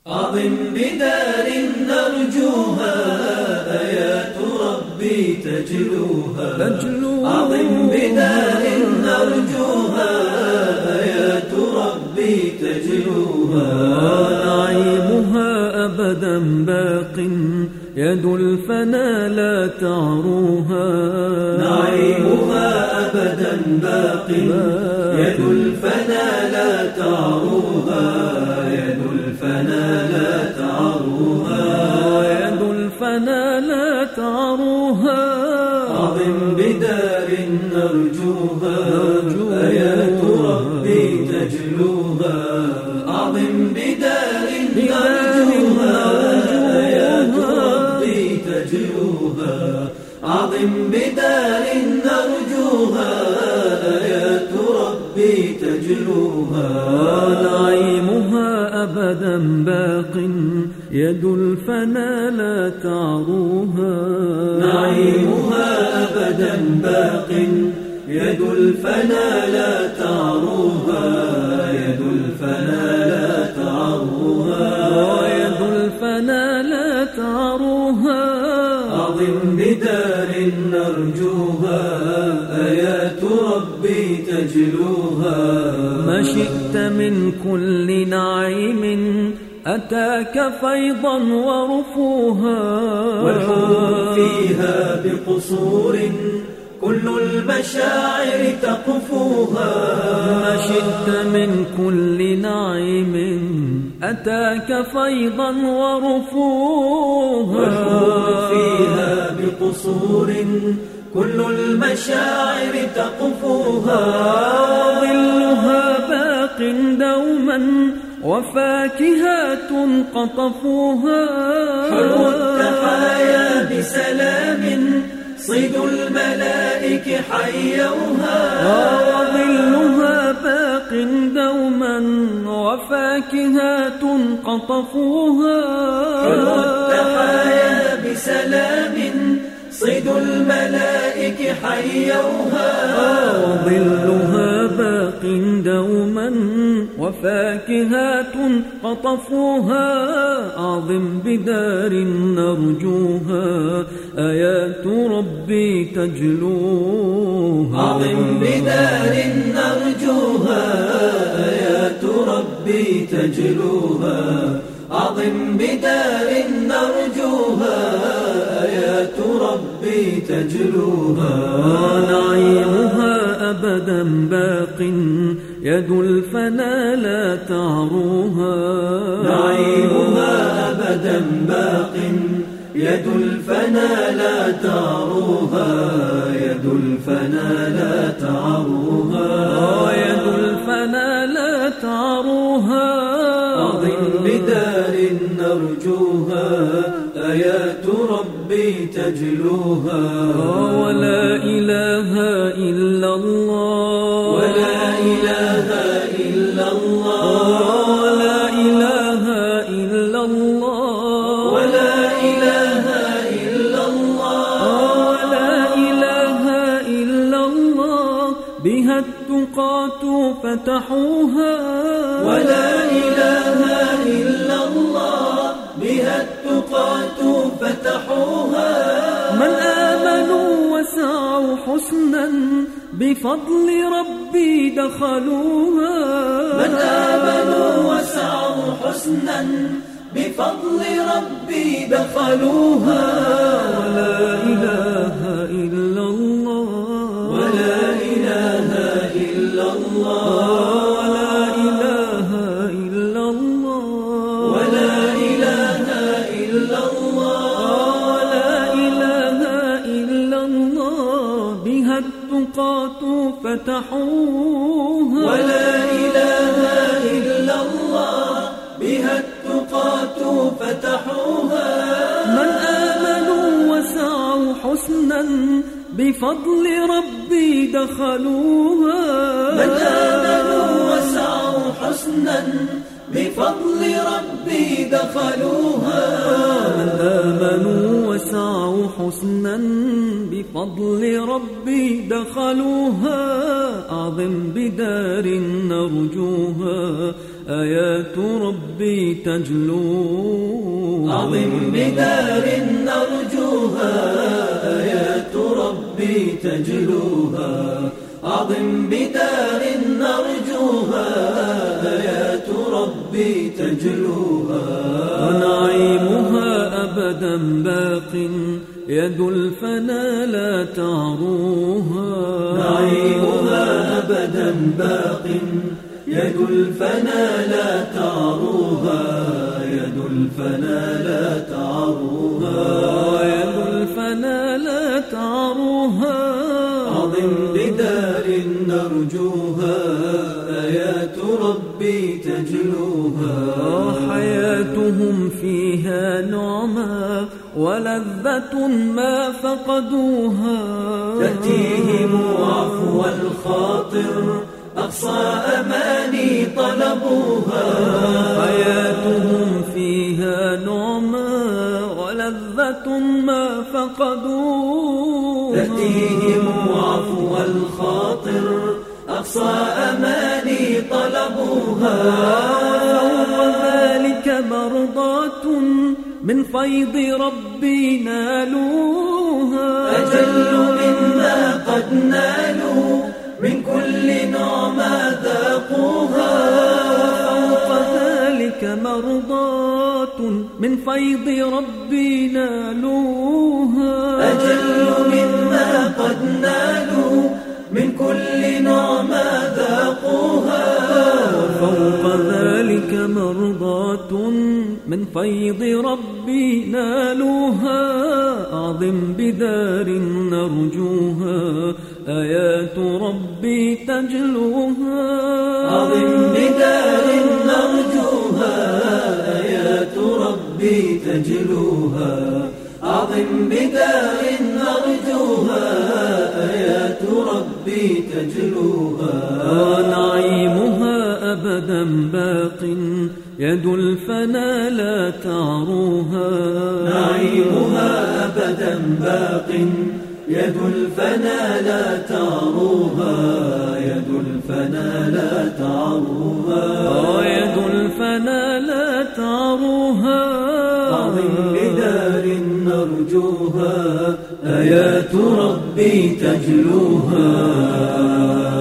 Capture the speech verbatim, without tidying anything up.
أعظم بدار نرجوها آيات ربي تجلوها. أعظم بدار نرجوها آيات ربي تجلوها. نعيمها أبدا باق يد الفنا لا تعروها. نعيمها أبدا باق يد الفنا لا تعروها. يد الفنا لا تعروها. يد الفنا لا تعروها. أعظم بدار نرجوها آيات ربي تجلوها. أعظم بدار نرجوها آيات ربي تجلوها. أعظم بدار نرجوها آيات ربي تجلوها. نعيمها أبدا باق يد الفنا لا تعروها. نعيمها أبدا باق يد الفنا لا تعروها. يد الفنا لا تعروها. يد الفنا لا تعروها. أعظم بدار نرجوها آيات ربي تجلوها. ما شئت من كل نعيم أتاك فيضا ورفوها. والحور فيها بقصور كل المشاعر تقفوها. ما شئت من كل نعيم أتاك فيضا ورفوها. والحور فيها بقصور كل المشاعر تقفوها. ظلها باق دوما وفاكهات قطفوها. حلو التحايا بسلام صيد الملائك حيوها. وظلها باق دوما وفاكهات قطفوها. حلو التحايا بسلام صيد الملائك حيوها. وظلها باق دوما وفاكهات قطفوها. أعظم بدار نرجوها آيات ربي تجلوها. أعظم بدار نرجوها آيات ربي تجلوها. أعظم بدار نرجوها آيات ربي تجلوها. نعيمها أبدا باق يد الفنا لا تعروها. نعيمها أبدا باق يد الفنا لا تعروها. يد الفنا لا تعروها. يد الفنا لا تعروها. أعظم بدار نرجوها آيات ربي تجلوها. ولا إله إلا الله. ولا إله إلا الله. ولا إله إلا الله. ولا إله إلا الله. ولا إله إلا الله بها التقاة فتحوها. ولا إله إلا الله بها التقاة فتحوها. من آمنوا وسعوا حسنا بفضل ربي دخلوها. من آمنوا وسعوا حسنا بفضل ربي دخلوها. ولا إله إلا الله. ولا إله إلا الله. ولا إله إلا الله. ولا إله إلا الله. ولا إله إلا الله بها التقاة فتحوها. ولا إله إلا الله بها التقاة فتحوها. من آمنوا وسعوا حسنا بفضل ربي دخلوها. من آمنوا وسعوا حسنا بفضل ربي دخلوها. من آمنوا وسعوا حسنا بفضل ربي دخلوها. أعظم بدار نرجوها آيات ربي تجلوها. عظم بدار نرجوها آيات ربي تجلوها. عظم بدار نرجوها آيات ربي تجلوها. ونعيمها أبدا باق يد الفنا لا تعروها. نعيمها أبدا باق يد الفنا لا تعروها. يد الفنا لا تعروها. يد الفنا لا تعروها. عظم بدار نرجوها آيات ربي تجلوها. حياتهم فيها نعمة ولذة ما فقدوها. تأتيهم عفو الخاطر أقصى أماني طلبوها. حياتهم فيها نعمة ولذة ما فقدوها. تأتيهم عفو الخاطر أقصى أماني طلبوها. فوق ذلك مرضاة من فيض ربي نالوها. أجل مما قد نالوا من كل نعمة ذاقوها. فوق ذلك مرضاة من فيض ربي نالوها. أجل مما قد نالوا من كل نعمة ذاقوها. فوق ذلك مرضاة من فيض ربي نالوها. أعظم بدار نرجوها آيات ربي تجلوها. عظم بدار نرجوها آيات ربي تجلوها. عظم بدار نرجوها آيات ربي تجلوها. نعيمها أبدا باق يد الفنا لا تعروها. نعيمها أبدا باق يد الفنا لا تعروها. يد الفنا لا تعروها. يد الفنا لا تعروها. عظم بدار نرجوها آيات ربي تجلوها.